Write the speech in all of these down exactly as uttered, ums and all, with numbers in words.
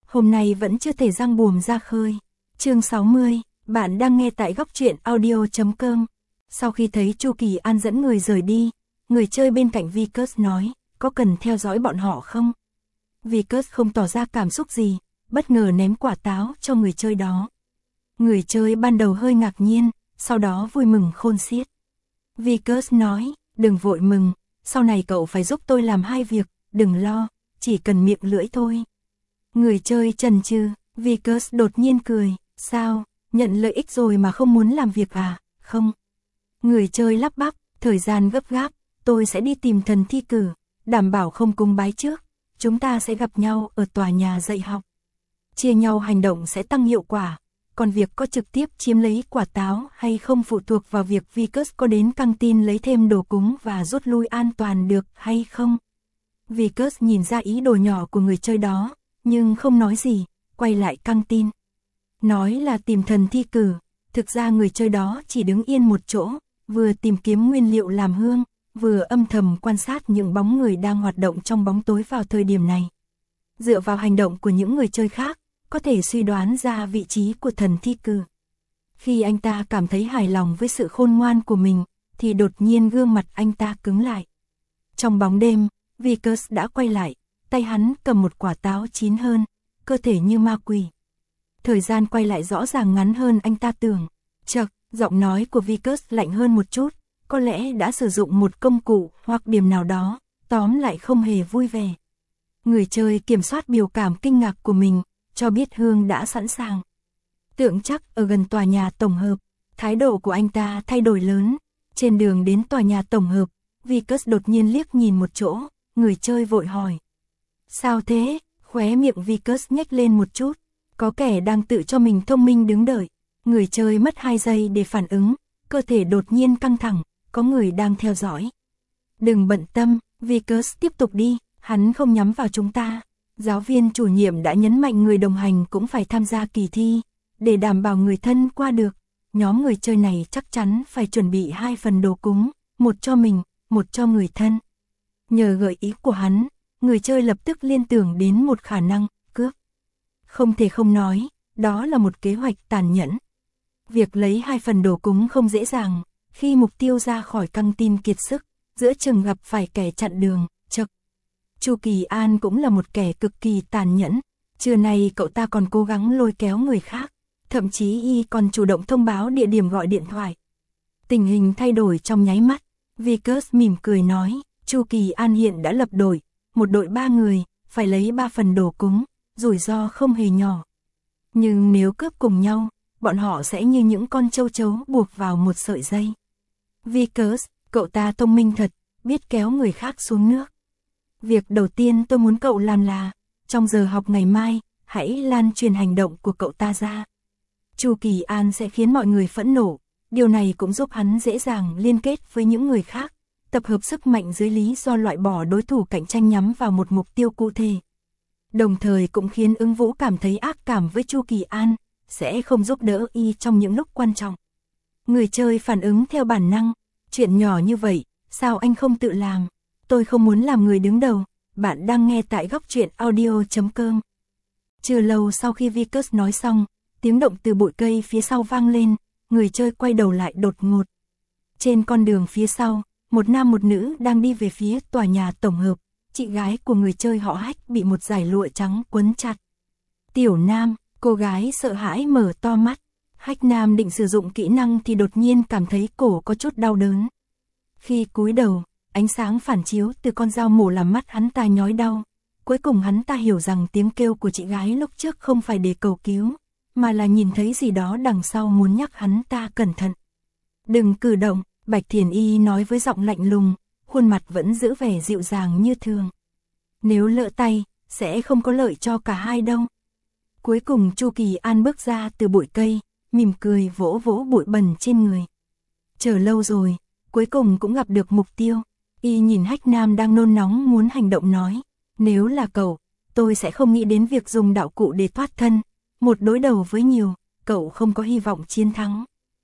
hôm nay vẫn chưa thể răng buồm ra khơi. Chương sáu mươi, bạn đang nghe tại góc truyện audio chấm com. Sau khi thấy Chu Kỳ An dẫn người rời đi, người chơi bên cạnh Vickers nói, có cần theo dõi bọn họ không? Vickers không tỏ ra cảm xúc gì, bất ngờ ném quả táo cho người chơi đó. Người chơi ban đầu hơi ngạc nhiên, sau đó vui mừng khôn xiết. Vickers nói, đừng vội mừng, sau này cậu phải giúp tôi làm hai việc, đừng lo, chỉ cần miệng lưỡi thôi. Người chơi chần chừ, Vickers đột nhiên cười, sao, nhận lợi ích rồi mà không muốn làm việc à, không? Người chơi lắp bắp, thời gian gấp gáp, tôi sẽ đi tìm thần thi cử, đảm bảo không cúng bái trước, chúng ta sẽ gặp nhau ở tòa nhà dạy học. Chia nhau hành động sẽ tăng hiệu quả, còn việc có trực tiếp chiếm lấy quả táo hay không phụ thuộc vào việc Vickers có đến căng tin lấy thêm đồ cúng và rút lui an toàn được hay không. Vickers nhìn ra ý đồ nhỏ của người chơi đó, nhưng không nói gì, quay lại căng tin. Nói là tìm thần thi cử, thực ra người chơi đó chỉ đứng yên một chỗ, vừa tìm kiếm nguyên liệu làm hương, vừa âm thầm quan sát những bóng người đang hoạt động trong bóng tối vào thời điểm này. Dựa vào hành động của những người chơi khác, có thể suy đoán ra vị trí của thần thi cử. Khi anh ta cảm thấy hài lòng với sự khôn ngoan của mình, thì đột nhiên gương mặt anh ta cứng lại. Trong bóng đêm, Vickers đã quay lại, tay hắn cầm một quả táo chín hơn, cơ thể như ma quỷ. Thời gian quay lại rõ ràng ngắn hơn anh ta tưởng. Chậc, giọng nói của Vickers lạnh hơn một chút, có lẽ đã sử dụng một công cụ hoặc điểm nào đó, tóm lại không hề vui vẻ. Người chơi kiểm soát biểu cảm kinh ngạc của mình, cho biết hương đã sẵn sàng. Tưởng chắc ở gần tòa nhà tổng hợp, thái độ của anh ta thay đổi lớn. Trên đường đến tòa nhà tổng hợp, Vickers đột nhiên liếc nhìn một chỗ, người chơi vội hỏi. Sao thế? Khóe miệng Vickers nhếch lên một chút, có kẻ đang tự cho mình thông minh đứng đợi. Người chơi mất hai giây để phản ứng, cơ thể đột nhiên căng thẳng, có người đang theo dõi. Đừng bận tâm, Vickers tiếp tục đi, hắn không nhắm vào chúng ta. Giáo viên chủ nhiệm đã nhấn mạnh người đồng hành cũng phải tham gia kỳ thi, để đảm bảo người thân qua được. Nhóm người chơi này chắc chắn phải chuẩn bị hai phần đồ cúng, một cho mình, một cho người thân. Nhờ gợi ý của hắn, người chơi lập tức liên tưởng đến một khả năng, cướp. Không thể không nói, đó là một kế hoạch tàn nhẫn. Việc lấy hai phần đồ cúng không dễ dàng, khi mục tiêu ra khỏi căng tin kiệt sức, giữa chừng gặp phải kẻ chặn đường, chậc. Chu Kỳ An cũng là một kẻ cực kỳ tàn nhẫn, trưa nay cậu ta còn cố gắng lôi kéo người khác, thậm chí y còn chủ động thông báo địa điểm gọi điện thoại. Tình hình thay đổi trong nháy mắt, Vickers mỉm cười nói, Chu Kỳ An hiện đã lập đội, một đội ba người, phải lấy ba phần đồ cúng, rủi ro không hề nhỏ. Nhưng nếu cướp cùng nhau, bọn họ sẽ như những con châu chấu buộc vào một sợi dây. Vickers, cậu ta thông minh thật, biết kéo người khác xuống nước. Việc đầu tiên tôi muốn cậu làm là, trong giờ học ngày mai, hãy lan truyền hành động của cậu ta ra. Chu Kỳ An sẽ khiến mọi người phẫn nộ, điều này cũng giúp hắn dễ dàng liên kết với những người khác, tập hợp sức mạnh dưới lý do loại bỏ đối thủ cạnh tranh nhắm vào một mục tiêu cụ thể. Đồng thời cũng khiến Ứng Vũ cảm thấy ác cảm với Chu Kỳ An, sẽ không giúp đỡ y trong những lúc quan trọng. Người chơi phản ứng theo bản năng, chuyện nhỏ như vậy, sao anh không tự làm? Tôi không muốn làm người đứng đầu, bạn đang nghe tại góc truyện audio chấm com. Chưa lâu sau khi Vickers nói xong, tiếng động từ bụi cây phía sau vang lên, người chơi quay đầu lại đột ngột. Trên con đường phía sau, một nam một nữ đang đi về phía tòa nhà tổng hợp, chị gái của người chơi họ Hách bị một dải lụa trắng quấn chặt. Tiểu Nam, cô gái sợ hãi mở to mắt, Hách Nam định sử dụng kỹ năng thì đột nhiên cảm thấy cổ có chút đau đớn. Khi cúi đầu, ánh sáng phản chiếu từ con dao mổ làm mắt hắn ta nhói đau. Cuối cùng hắn ta hiểu rằng tiếng kêu của chị gái lúc trước không phải để cầu cứu, mà là nhìn thấy gì đó đằng sau muốn nhắc hắn ta cẩn thận. Đừng cử động, Bạch Thiền Y nói với giọng lạnh lùng, khuôn mặt vẫn giữ vẻ dịu dàng như thường. Nếu lỡ tay, sẽ không có lợi cho cả hai đâu. Cuối cùng Chu Kỳ An bước ra từ bụi cây, mỉm cười vỗ vỗ bụi bẩn trên người. Chờ lâu rồi, cuối cùng cũng gặp được mục tiêu. Y nhìn Hách Nam đang nôn nóng muốn hành động nói, nếu là cậu, tôi sẽ không nghĩ đến việc dùng đạo cụ để thoát thân. Một đối đầu với nhiều, cậu không có hy vọng chiến thắng.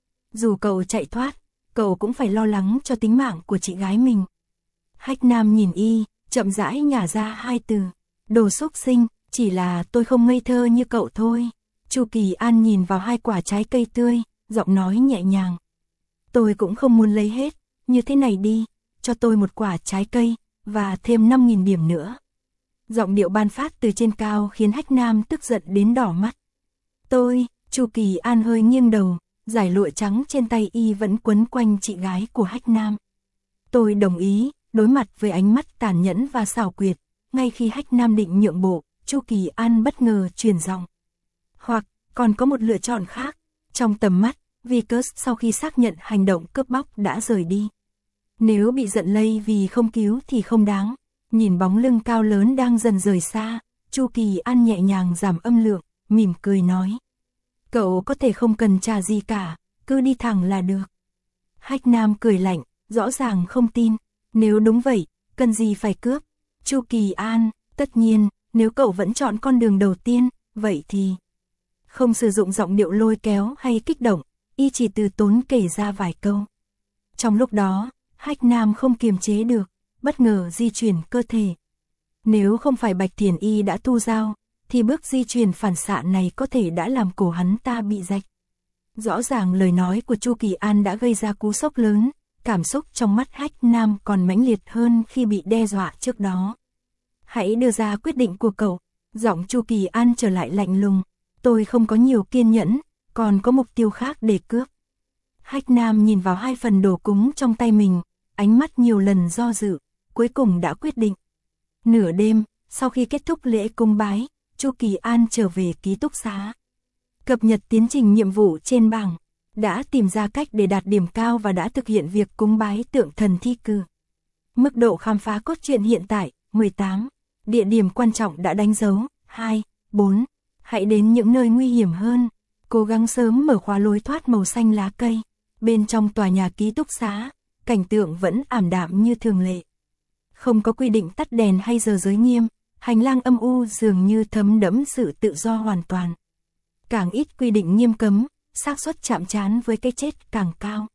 Dù cậu chạy thoát, cậu cũng phải lo lắng cho tính mạng của chị gái mình. Hách Nam nhìn y, chậm rãi nhả ra hai từ, đồ xúc sinh, Chỉ là tôi không ngây thơ như cậu thôi. Chu Kỳ An nhìn vào hai quả trái cây tươi, giọng nói nhẹ nhàng. Tôi cũng không muốn lấy hết, như thế này đi, cho tôi một quả trái cây, và thêm năm nghìn điểm nữa. Giọng điệu ban phát từ trên cao khiến Hách Nam tức giận đến đỏ mắt. Tôi, Chu Kỳ An hơi nghiêng đầu, dải lụa trắng trên tay y vẫn quấn quanh chị gái của Hách Nam. Tôi đồng ý, đối mặt với ánh mắt tàn nhẫn và xảo quyệt, ngay khi Hách Nam định nhượng bộ, Chu Kỳ An bất ngờ chuyển giọng. Hoặc, còn có một lựa chọn khác. Trong tầm mắt, Vickers sau khi xác nhận hành động cướp bóc đã rời đi. Nếu bị giận lây vì không cứu thì không đáng. Nhìn bóng lưng cao lớn đang dần rời xa, Chu Kỳ An nhẹ nhàng giảm âm lượng, mỉm cười nói. Cậu có thể không cần trả gì cả, cứ đi thẳng là được. Hách Nam cười lạnh, rõ ràng không tin. Nếu đúng vậy, cần gì phải cướp? Chu Kỳ An, tất nhiên, nếu cậu vẫn chọn con đường đầu tiên, vậy thì... Không sử dụng giọng điệu lôi kéo hay kích động, y chỉ từ tốn kể ra vài câu. Trong lúc đó, Hách Nam không kiềm chế được, bất ngờ di chuyển cơ thể. Nếu không phải Bạch Thiền Y đã thu dao, thì bước di chuyển phản xạ này có thể đã làm cổ hắn ta bị rạch. Rõ ràng lời nói của Chu Kỳ An đã gây ra cú sốc lớn, cảm xúc trong mắt Hách Nam còn mãnh liệt hơn khi bị đe dọa trước đó. Hãy đưa ra quyết định của cậu. Giọng Chu Kỳ An trở lại lạnh lùng. Tôi không có nhiều kiên nhẫn, còn có mục tiêu khác để cướp. Hách Nam nhìn vào hai phần đồ cúng trong tay mình, ánh mắt nhiều lần do dự, cuối cùng đã quyết định. Nửa đêm, sau khi kết thúc lễ cúng bái, Chu Kỳ An trở về ký túc xá. Cập nhật tiến trình nhiệm vụ trên bảng, đã tìm ra cách để đạt điểm cao và đã thực hiện việc cúng bái tượng thần thi cử. Mức độ khám phá cốt truyện hiện tại, mười tám. Địa điểm quan trọng đã đánh dấu, hai, bốn. Hãy đến những nơi nguy hiểm hơn. Cố gắng sớm mở khóa lối thoát màu xanh lá cây. Bên trong tòa nhà ký túc xá, cảnh tượng vẫn ảm đạm như thường lệ. Không có quy định tắt đèn hay giờ giới nghiêm, hành lang âm u dường như thấm đẫm sự tự do hoàn toàn. Càng ít quy định nghiêm cấm, xác suất chạm trán với cái chết càng cao.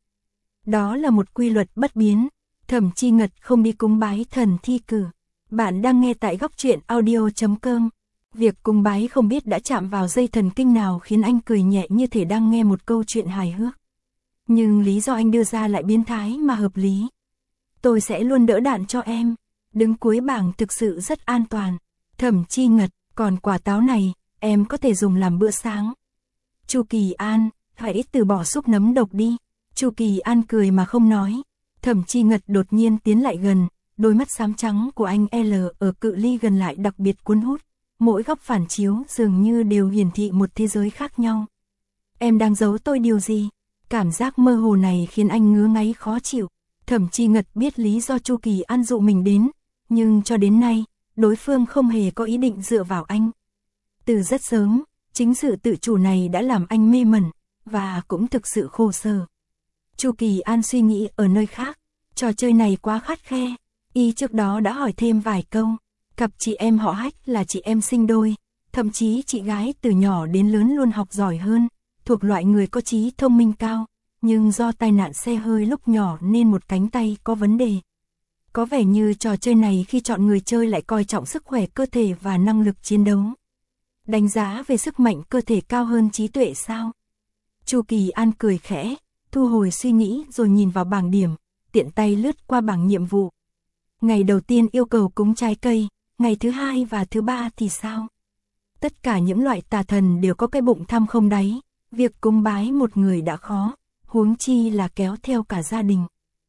Đó là một quy luật bất biến. Thẩm Chi Ngật không đi cúng bái thần thi cử. Bạn đang nghe tại góc truyện audio chấm com. Việc cúng bái không biết đã chạm vào dây thần kinh nào khiến anh cười nhẹ như thể đang nghe một câu chuyện hài hước. Nhưng lý do anh đưa ra lại biến thái mà hợp lý. Tôi sẽ luôn đỡ đạn cho em. Đứng cuối bảng thực sự rất an toàn. Thẩm Chi Ngật, còn quả táo này, em có thể dùng làm bữa sáng. Chu Kỳ An, hãy từ bỏ xúc nấm độc đi. Chu Kỳ An cười mà không nói. Thẩm Chi Ngật đột nhiên tiến lại gần, đôi mắt xám trắng của anh L ở cự ly gần lại đặc biệt cuốn hút. Mỗi góc phản chiếu dường như đều hiển thị một thế giới khác nhau. Em đang giấu tôi điều gì? Cảm giác mơ hồ này khiến anh ngứa ngáy khó chịu. Thẩm Chi Ngật biết lý do Chu Kỳ An dụ mình đến, nhưng cho đến nay, đối phương không hề có ý định dựa vào anh. Từ rất sớm, chính sự tự chủ này đã làm anh mê mẩn, và cũng thực sự khổ sở. Chu Kỳ An suy nghĩ ở nơi khác, trò chơi này quá khắt khe. Y trước đó đã hỏi thêm vài câu. Cặp chị em họ Hách là chị em sinh đôi, thậm chí chị gái từ nhỏ đến lớn luôn học giỏi hơn, thuộc loại người có trí thông minh cao, nhưng do tai nạn xe hơi lúc nhỏ nên một cánh tay có vấn đề. Có vẻ như trò chơi này khi chọn người chơi lại coi trọng sức khỏe cơ thể và năng lực chiến đấu. Đánh giá về sức mạnh cơ thể cao hơn trí tuệ sao? Chu Kỳ An cười khẽ, thu hồi suy nghĩ rồi nhìn vào bảng điểm, tiện tay lướt qua bảng nhiệm vụ. Ngày đầu tiên yêu cầu cúng trái cây, ngày thứ hai và thứ ba thì sao? Tất cả những loại tà thần đều có cái bụng tham không đáy, việc cúng bái một người đã khó, huống chi là kéo theo cả gia đình.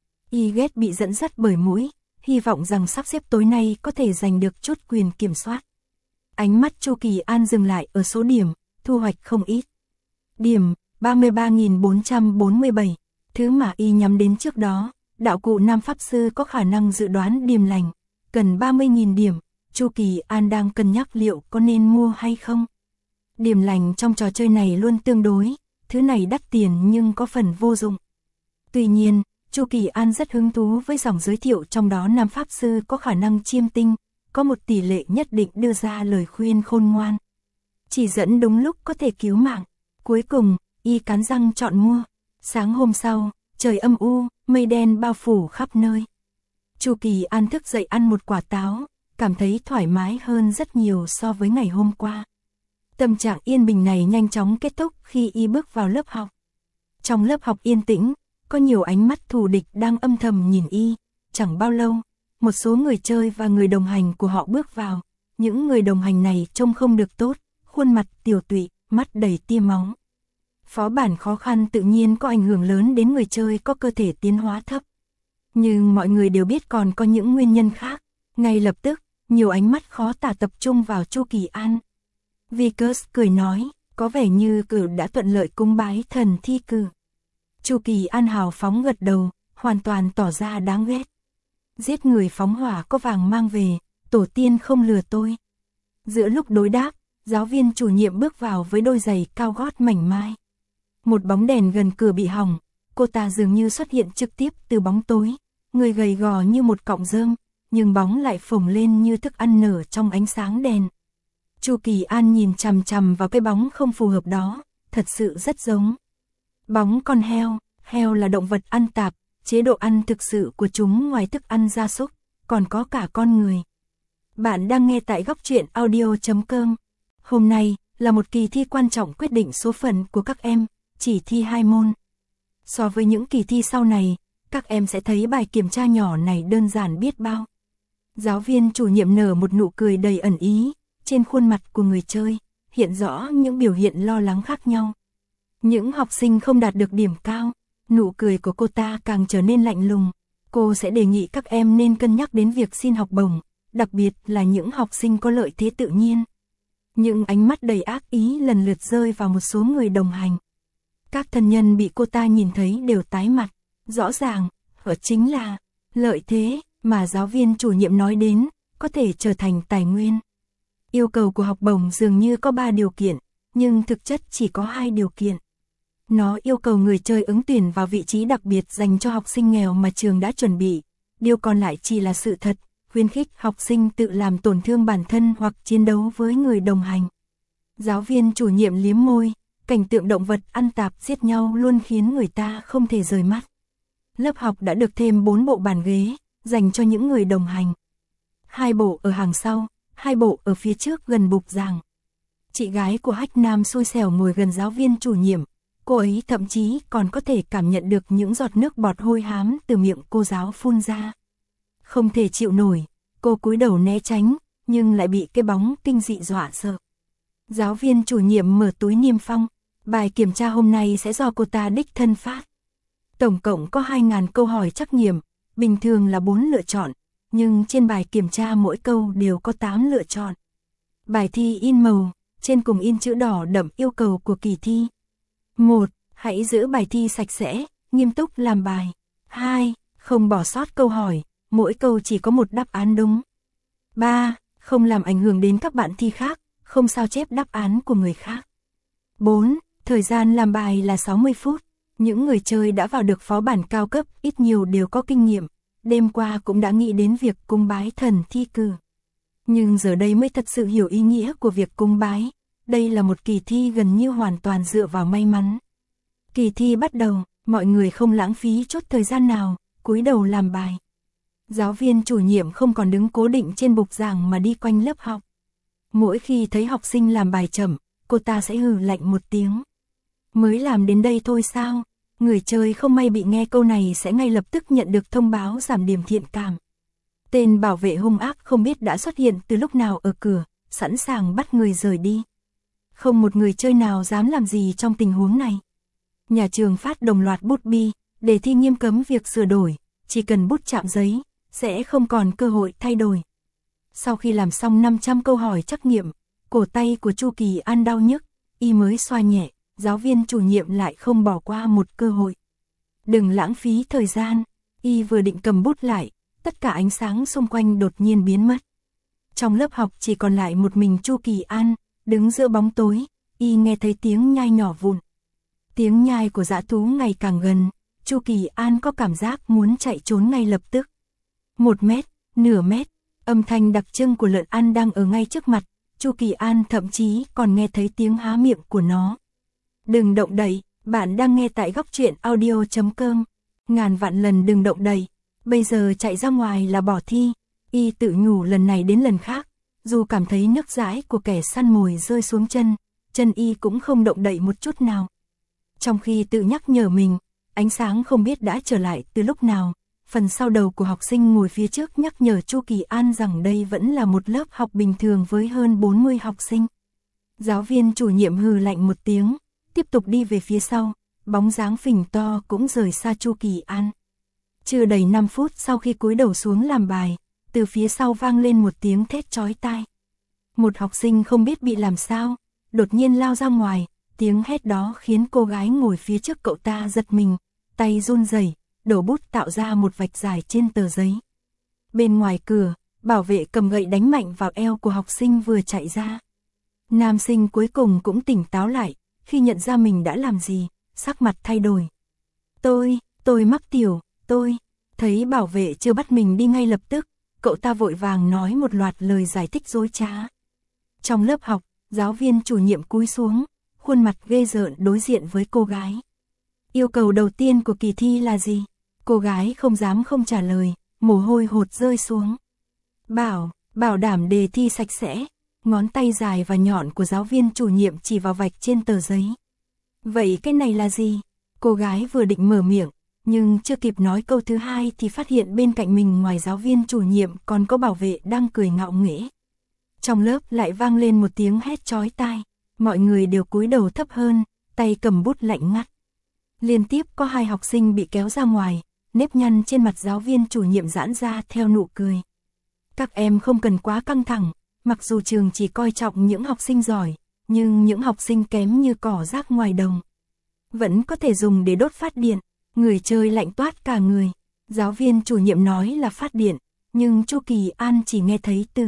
Y ghét bị dẫn dắt bởi mũi, hy vọng rằng sắp xếp tối nay có thể giành được chút quyền kiểm soát. Ánh mắt Chu Kỳ An dừng lại ở số điểm, thu hoạch không ít. Điểm, ba mươi ba nghìn bốn trăm bốn mươi bảy, thứ mà Y nhắm đến trước đó, đạo cụ Nam Pháp Sư có khả năng dự đoán điểm lành, cần ba mươi nghìn điểm. Chu Kỳ An đang cân nhắc liệu có nên mua hay không. Điểm lành trong trò chơi này luôn tương đối, thứ này đắt tiền nhưng có phần vô dụng. Tuy nhiên, Chu Kỳ An rất hứng thú với dòng giới thiệu trong đó Nam Pháp Sư có khả năng chiêm tinh, có một tỷ lệ nhất định đưa ra lời khuyên khôn ngoan. Chỉ dẫn đúng lúc có thể cứu mạng. Cuối cùng, Y cắn răng chọn mua. Sáng hôm sau, trời âm u, mây đen bao phủ khắp nơi. Chu Kỳ An thức dậy ăn một quả táo, cảm thấy thoải mái hơn rất nhiều so với ngày hôm qua. Tâm trạng yên bình này nhanh chóng kết thúc khi y bước vào lớp học. Trong lớp học yên tĩnh, có nhiều ánh mắt thù địch đang âm thầm nhìn y. Chẳng bao lâu, một số người chơi và người đồng hành của họ bước vào. Những người đồng hành này trông không được tốt, khuôn mặt tiểu tụy, mắt đầy tia máu. Phó bản khó khăn tự nhiên có ảnh hưởng lớn đến người chơi có cơ thể tiến hóa thấp. Nhưng mọi người đều biết còn có những nguyên nhân khác. Ngay lập tức, nhiều ánh mắt khó tả tập trung vào Chu Kỳ An. Vickers cười nói, có vẻ như cử đã thuận lợi cúng bái thần thi cử. Chu Kỳ An hào phóng gật đầu, hoàn toàn tỏ ra đáng ghét. Giết người phóng hỏa có vàng mang về, tổ tiên không lừa tôi. Giữa lúc đối đáp, giáo viên chủ nhiệm bước vào với đôi giày cao gót mảnh mai. Một bóng đèn gần cửa bị hỏng, cô ta dường như xuất hiện trực tiếp từ bóng tối. Người gầy gò như một cọng rơm, nhưng bóng lại phồng lên như thức ăn nở trong ánh sáng đèn. Chu Kỳ An nhìn chằm chằm vào cái bóng không phù hợp đó, thật sự rất giống. Bóng con heo, heo là động vật ăn tạp, chế độ ăn thực sự của chúng ngoài thức ăn gia súc, còn có cả con người. Bạn đang nghe tại góc truyện audio chấm com. Hôm nay là một kỳ thi quan trọng quyết định số phận của các em, chỉ thi hai môn. So với những kỳ thi sau này, các em sẽ thấy bài kiểm tra nhỏ này đơn giản biết bao. Giáo viên chủ nhiệm nở một nụ cười đầy ẩn ý, trên khuôn mặt của người chơi, hiện rõ những biểu hiện lo lắng khác nhau. Những học sinh không đạt được điểm cao, nụ cười của cô ta càng trở nên lạnh lùng. Cô sẽ đề nghị các em nên cân nhắc đến việc xin học bổng, đặc biệt là những học sinh có lợi thế tự nhiên. Những ánh mắt đầy ác ý lần lượt rơi vào một số người đồng hành. Các thân nhân bị cô ta nhìn thấy đều tái mặt, rõ ràng, ở chính là lợi thế mà giáo viên chủ nhiệm nói đến, có thể trở thành tài nguyên. Yêu cầu của học bổng dường như có ba điều kiện, nhưng thực chất chỉ có hai điều kiện. Nó yêu cầu người chơi ứng tuyển vào vị trí đặc biệt dành cho học sinh nghèo mà trường đã chuẩn bị. Điều còn lại chỉ là sự thật, khuyến khích học sinh tự làm tổn thương bản thân hoặc chiến đấu với người đồng hành. Giáo viên chủ nhiệm liếm môi, cảnh tượng động vật ăn tạp giết nhau luôn khiến người ta không thể rời mắt. Lớp học đã được thêm bốn bộ bàn ghế, dành cho những người đồng hành. Hai bộ ở hàng sau, hai bộ ở phía trước gần bục giảng. Chị gái của Hách Nam xui xẻo ngồi gần giáo viên chủ nhiệm. Cô ấy thậm chí còn có thể cảm nhận được những giọt nước bọt hôi hám từ miệng cô giáo phun ra. Không thể chịu nổi, cô cúi đầu né tránh, nhưng lại bị cái bóng kinh dị dọa sợ. Giáo viên chủ nhiệm mở túi niêm phong, bài kiểm tra hôm nay sẽ do cô ta đích thân phát. Tổng cộng có hai nghìn câu hỏi trắc nghiệm, bình thường là bốn lựa chọn, nhưng trên bài kiểm tra mỗi câu đều có tám lựa chọn. Bài thi in màu, trên cùng in chữ đỏ đậm yêu cầu của kỳ thi. một. Hãy giữ bài thi sạch sẽ, nghiêm túc làm bài. hai. Không bỏ sót câu hỏi, mỗi câu chỉ có một đáp án đúng. ba. Không làm ảnh hưởng đến các bạn thi khác, không sao chép đáp án của người khác. bốn. Thời gian làm bài là sáu mươi phút. Những người chơi đã vào được phó bản cao cấp ít nhiều đều có kinh nghiệm. Đêm qua cũng đã nghĩ đến việc cúng bái thần thi cử. Nhưng giờ đây mới thật sự hiểu ý nghĩa của việc cúng bái. Đây là một kỳ thi gần như hoàn toàn dựa vào may mắn. Kỳ thi bắt đầu, mọi người không lãng phí chút thời gian nào, cúi đầu làm bài. Giáo viên chủ nhiệm không còn đứng cố định trên bục giảng mà đi quanh lớp học. Mỗi khi thấy học sinh làm bài chậm, cô ta sẽ hừ lạnh một tiếng. Mới làm đến đây thôi sao? Người chơi không may bị nghe câu này sẽ ngay lập tức nhận được thông báo giảm điểm thiện cảm. Tên bảo vệ hung ác không biết đã xuất hiện từ lúc nào ở cửa, sẵn sàng bắt người rời đi. Không một người chơi nào dám làm gì trong tình huống này. Nhà trường phát đồng loạt bút bi, đề thi nghiêm cấm việc sửa đổi, chỉ cần bút chạm giấy, sẽ không còn cơ hội thay đổi. Sau khi làm xong năm trăm câu hỏi trắc nghiệm, cổ tay của Chu Kỳ An đau nhức, y mới xoa nhẹ, giáo viên chủ nhiệm lại không bỏ qua một cơ hội. Đừng lãng phí thời gian, y vừa định cầm bút lại, tất cả ánh sáng xung quanh đột nhiên biến mất. Trong lớp học chỉ còn lại một mình Chu Kỳ An, đứng giữa bóng tối, y nghe thấy tiếng nhai nhỏ vụn. Tiếng nhai của dã thú ngày càng gần, Chu Kỳ An có cảm giác muốn chạy trốn ngay lập tức. Một mét, nửa mét, âm thanh đặc trưng của lợn ăn đang ở ngay trước mặt, Chu Kỳ An thậm chí còn nghe thấy tiếng há miệng của nó. Đừng động đậy, bạn đang nghe tại góc truyện audio chấm com. Ngàn vạn lần đừng động đậy, bây giờ chạy ra ngoài là bỏ thi. Y tự nhủ lần này đến lần khác, dù cảm thấy nước dãi của kẻ săn mồi rơi xuống chân, chân Y cũng không động đậy một chút nào. Trong khi tự nhắc nhở mình, ánh sáng không biết đã trở lại từ lúc nào, phần sau đầu của học sinh ngồi phía trước nhắc nhở Chu Kỳ An rằng đây vẫn là một lớp học bình thường với hơn bốn mươi học sinh. Giáo viên chủ nhiệm hừ lạnh một tiếng, tiếp tục đi về phía sau, bóng dáng phình to cũng rời xa Chu Kỳ An. Chưa đầy năm phút sau khi cúi đầu xuống làm bài, từ phía sau vang lên một tiếng thét chói tai. Một học sinh không biết bị làm sao, đột nhiên lao ra ngoài, tiếng hét đó khiến cô gái ngồi phía trước cậu ta giật mình, tay run rẩy, đổ bút tạo ra một vạch dài trên tờ giấy. Bên ngoài cửa, bảo vệ cầm gậy đánh mạnh vào eo của học sinh vừa chạy ra. Nam sinh cuối cùng cũng tỉnh táo lại, khi nhận ra mình đã làm gì, sắc mặt thay đổi. Tôi, tôi mắc tiểu, tôi, thấy bảo vệ chưa bắt mình đi ngay lập tức, cậu ta vội vàng nói một loạt lời giải thích dối trá. Trong lớp học, giáo viên chủ nhiệm cúi xuống, khuôn mặt ghê rợn đối diện với cô gái. Yêu cầu đầu tiên của kỳ thi là gì? Cô gái không dám không trả lời, mồ hôi hột rơi xuống. Bảo, bảo đảm đề thi sạch sẽ. Ngón tay dài và nhọn của giáo viên chủ nhiệm chỉ vào vạch trên tờ giấy. Vậy cái này là gì? Cô gái vừa định mở miệng, nhưng chưa kịp nói câu thứ hai thì phát hiện bên cạnh mình ngoài giáo viên chủ nhiệm còn có bảo vệ đang cười ngạo nghễ. Trong lớp lại vang lên một tiếng hét chói tai, mọi người đều cúi đầu thấp hơn, tay cầm bút lạnh ngắt. Liên tiếp có hai học sinh bị kéo ra ngoài, nếp nhăn trên mặt giáo viên chủ nhiệm giãn ra theo nụ cười. Các em không cần quá căng thẳng, mặc dù trường chỉ coi trọng những học sinh giỏi, nhưng những học sinh kém như cỏ rác ngoài đồng vẫn có thể dùng để đốt phát điện. Người chơi lạnh toát cả người. Giáo viên chủ nhiệm nói là phát điện, nhưng Chu Kỳ An chỉ nghe thấy từ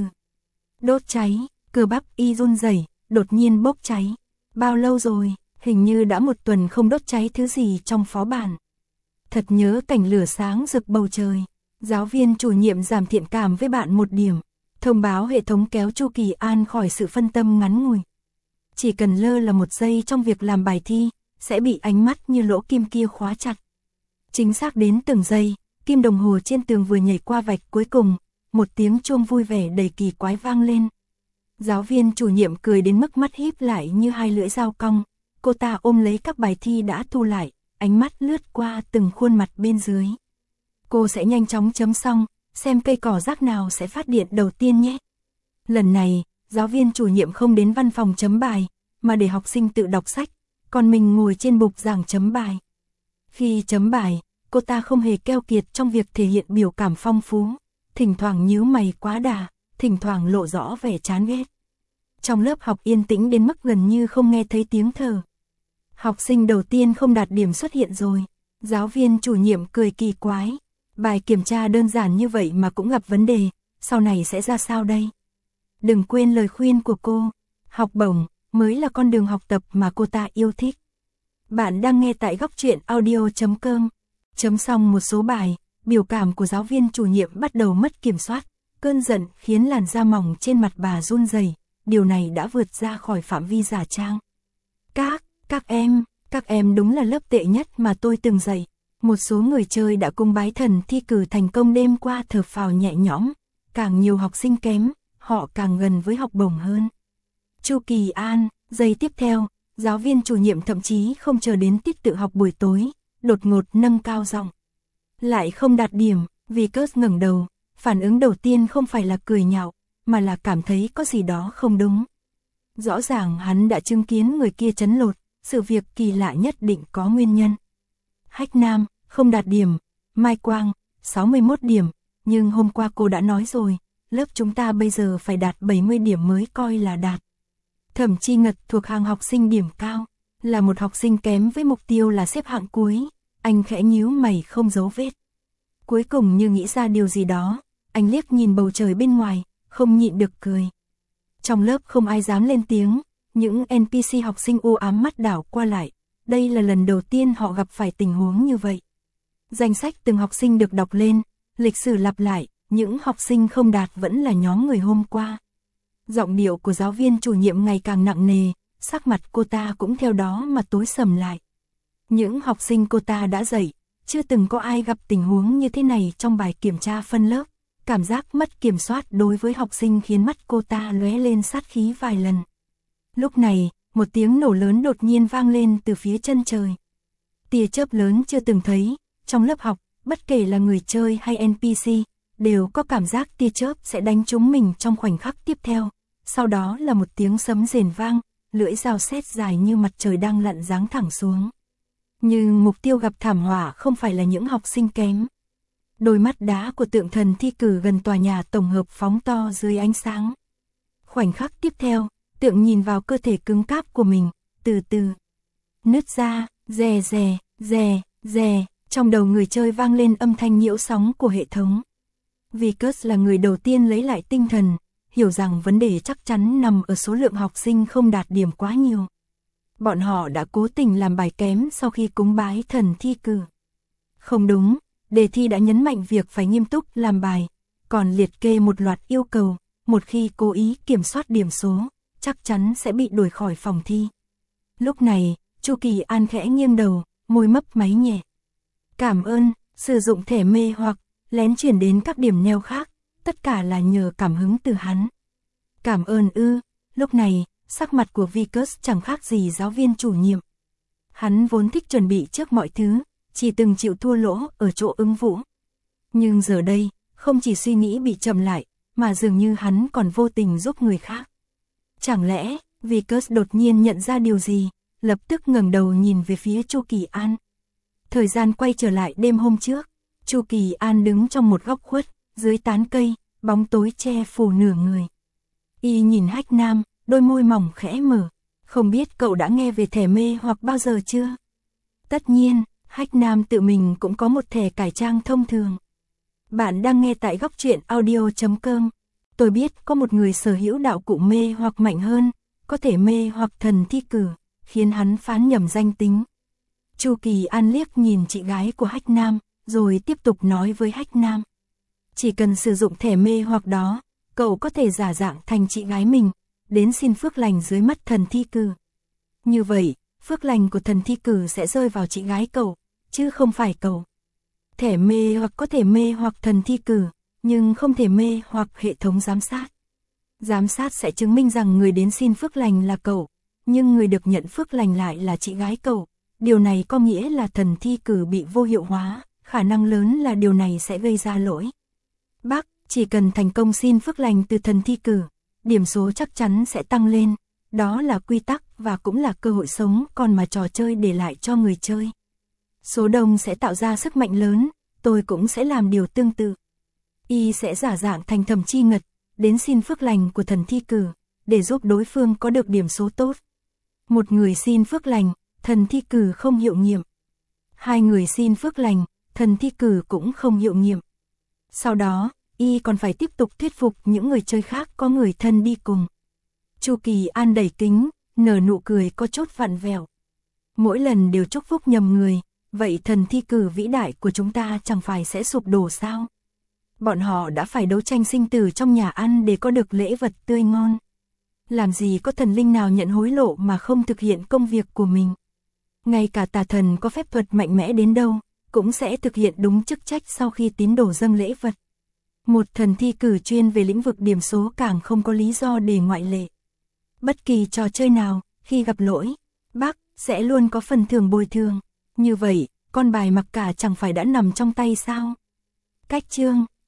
đốt cháy, cơ bắp Y run rẩy, đột nhiên bốc cháy. Bao lâu rồi? Hình như đã một tuần không đốt cháy thứ gì trong phó bản. Thật nhớ cảnh lửa sáng rực bầu trời. Giáo viên chủ nhiệm giảm thiện cảm với bạn một điểm. Thông báo hệ thống kéo Chu Kỳ An khỏi sự phân tâm ngắn ngủi. Chỉ cần lơ là một giây trong việc làm bài thi, sẽ bị ánh mắt như lỗ kim kia khóa chặt. Chính xác đến từng giây, kim đồng hồ trên tường vừa nhảy qua vạch cuối cùng, một tiếng chuông vui vẻ đầy kỳ quái vang lên. Giáo viên chủ nhiệm cười đến mức mắt híp lại như hai lưỡi dao cong, cô ta ôm lấy các bài thi đã thu lại, ánh mắt lướt qua từng khuôn mặt bên dưới. Cô sẽ nhanh chóng chấm xong, xem cây cỏ rác nào sẽ phát điện đầu tiên nhé. Lần này, giáo viên chủ nhiệm không đến văn phòng chấm bài, mà để học sinh tự đọc sách, còn mình ngồi trên bục giảng chấm bài. Khi chấm bài, cô ta không hề keo kiệt trong việc thể hiện biểu cảm phong phú, thỉnh thoảng nhíu mày quá đà, thỉnh thoảng lộ rõ vẻ chán ghét. Trong lớp học yên tĩnh đến mức gần như không nghe thấy tiếng thở. Học sinh đầu tiên không đạt điểm xuất hiện rồi. Giáo viên chủ nhiệm cười kỳ quái. Bài kiểm tra đơn giản như vậy mà cũng gặp vấn đề, sau này sẽ ra sao đây? Đừng quên lời khuyên của cô, học bổng mới là con đường học tập mà cô ta yêu thích. Bạn đang nghe tại góc truyện audio chấm com. Chấm xong một số bài, biểu cảm của giáo viên chủ nhiệm bắt đầu mất kiểm soát. Cơn giận khiến làn da mỏng trên mặt bà run rẩy. Điều này đã vượt ra khỏi phạm vi giả trang. Các, các em, các em đúng là lớp tệ nhất mà tôi từng dạy. Một số người chơi đã cung bái thần thi cử thành công đêm qua thở phào nhẹ nhõm. Càng nhiều học sinh kém, họ càng gần với học bổng hơn. Chu Kỳ An, giây tiếp theo, giáo viên chủ nhiệm thậm chí không chờ đến tiết tự học buổi tối, đột ngột nâng cao giọng. Lại không đạt điểm, Vickers ngẩng đầu, phản ứng đầu tiên không phải là cười nhạo, mà là cảm thấy có gì đó không đúng. Rõ ràng hắn đã chứng kiến người kia trấn lột, sự việc kỳ lạ nhất định có nguyên nhân. Hách Nam, không đạt điểm, Mai Quang, sáu mươi mốt điểm, nhưng hôm qua cô đã nói rồi, lớp chúng ta bây giờ phải đạt bảy mươi điểm mới coi là đạt. Thẩm Chi Ngật thuộc hàng học sinh điểm cao, là một học sinh kém với mục tiêu là xếp hạng cuối, anh khẽ nhíu mày không giấu vết. Cuối cùng như nghĩ ra điều gì đó, anh liếc nhìn bầu trời bên ngoài, không nhịn được cười. Trong lớp không ai dám lên tiếng, những en pê xê học sinh u ám mắt đảo qua lại, đây là lần đầu tiên họ gặp phải tình huống như vậy. Danh sách từng học sinh được đọc lên, lịch sử lặp lại, những học sinh không đạt vẫn là nhóm người hôm qua. Giọng điệu của giáo viên chủ nhiệm ngày càng nặng nề, sắc mặt cô ta cũng theo đó mà tối sầm lại. Những học sinh cô ta đã dạy, chưa từng có ai gặp tình huống như thế này trong bài kiểm tra phân lớp, cảm giác mất kiểm soát đối với học sinh khiến mắt cô ta lóe lên sát khí vài lần. Lúc này, một tiếng nổ lớn đột nhiên vang lên từ phía chân trời. Tia chớp lớn chưa từng thấy, trong lớp học, bất kể là người chơi hay en pê xê, đều có cảm giác tia chớp sẽ đánh trúng mình trong khoảnh khắc tiếp theo. Sau đó là một tiếng sấm rền vang, lưỡi dao sét dài như mặt trời đang lặn giáng thẳng xuống. Nhưng mục tiêu gặp thảm họa không phải là những học sinh kém. Đôi mắt đá của tượng thần thi cử gần tòa nhà tổng hợp phóng to dưới ánh sáng. Khoảnh khắc tiếp theo, tượng nhìn vào cơ thể cứng cáp của mình, từ từ nứt ra, rè rè, rè, rè, trong đầu người chơi vang lên âm thanh nhiễu sóng của hệ thống. Vickers là người đầu tiên lấy lại tinh thần, hiểu rằng vấn đề chắc chắn nằm ở số lượng học sinh không đạt điểm quá nhiều. Bọn họ đã cố tình làm bài kém sau khi cúng bái thần thi cử. Không đúng, đề thi đã nhấn mạnh việc phải nghiêm túc làm bài, còn liệt kê một loạt yêu cầu, một khi cố ý kiểm soát điểm số, chắc chắn sẽ bị đuổi khỏi phòng thi. Lúc này, Chu Kỳ An khẽ nghiêng đầu, môi mấp máy nhẹ. Cảm ơn, sử dụng thẻ mê hoặc, lén chuyển đến các điểm neo khác, tất cả là nhờ cảm hứng từ hắn. Cảm ơn ư, lúc này, sắc mặt của Vickers chẳng khác gì giáo viên chủ nhiệm. Hắn vốn thích chuẩn bị trước mọi thứ, chỉ từng chịu thua lỗ ở chỗ ứng vũ. Nhưng giờ đây, không chỉ suy nghĩ bị chậm lại, mà dường như hắn còn vô tình giúp người khác. Chẳng lẽ, Vickers đột nhiên nhận ra điều gì, lập tức ngẩng đầu nhìn về phía Chu Kỳ An. Thời gian quay trở lại đêm hôm trước, Chu Kỳ An đứng trong một góc khuất, dưới tán cây, bóng tối che phủ nửa người. Y nhìn Hách Nam, đôi môi mỏng khẽ mở, không biết cậu đã nghe về thẻ mê hoặc bao giờ chưa? Tất nhiên, Hách Nam tự mình cũng có một thẻ cải trang thông thường. Bạn đang nghe tại góc truyện audio chấm com. Tôi biết có một người sở hữu đạo cụ mê hoặc mạnh hơn, có thể mê hoặc thần thi cử, khiến hắn phán nhầm danh tính. Chu Kỳ An liếc nhìn chị gái của Hách Nam, rồi tiếp tục nói với Hách Nam. Chỉ cần sử dụng thẻ mê hoặc đó, cậu có thể giả dạng thành chị gái mình, đến xin phước lành dưới mắt thần thi cử. Như vậy, phước lành của thần thi cử sẽ rơi vào chị gái cậu, chứ không phải cậu. Thẻ mê hoặc có thể mê hoặc thần thi cử, nhưng không thể mê hoặc hệ thống giám sát. Giám sát sẽ chứng minh rằng người đến xin phước lành là cậu, nhưng người được nhận phước lành lại là chị gái cậu. Điều này có nghĩa là thần thi cử bị vô hiệu hóa, khả năng lớn là điều này sẽ gây ra lỗi. Bác, chỉ cần thành công xin phước lành từ thần thi cử, điểm số chắc chắn sẽ tăng lên. Đó là quy tắc và cũng là cơ hội sống còn mà trò chơi để lại cho người chơi. Số đông sẽ tạo ra sức mạnh lớn, tôi cũng sẽ làm điều tương tự. Y sẽ giả dạng thành Thẩm Chi Ngật, đến xin phước lành của thần thi cử, để giúp đối phương có được điểm số tốt. Một người xin phước lành, thần thi cử không hiệu nghiệm. Hai người xin phước lành, thần thi cử cũng không hiệu nghiệm. Sau đó, Y còn phải tiếp tục thuyết phục những người chơi khác có người thân đi cùng. Chu Kỳ An đẩy kính, nở nụ cười có chốt vặn vẹo. Mỗi lần đều chúc phúc nhầm người, vậy thần thi cử vĩ đại của chúng ta chẳng phải sẽ sụp đổ sao? Bọn họ đã phải đấu tranh sinh tử trong nhà ăn để có được lễ vật tươi ngon. Làm gì có thần linh nào nhận hối lộ mà không thực hiện công việc của mình. Ngay cả tà thần có phép thuật mạnh mẽ đến đâu, cũng sẽ thực hiện đúng chức trách sau khi tín đồ dâng lễ vật. Một thần thi cử chuyên về lĩnh vực điểm số càng không có lý do để ngoại lệ. Bất kỳ trò chơi nào, khi gặp lỗi, bác, sẽ luôn có phần thưởng bồi thường. Như vậy, con bài mặc cả chẳng phải đã nằm trong tay sao? Cách chương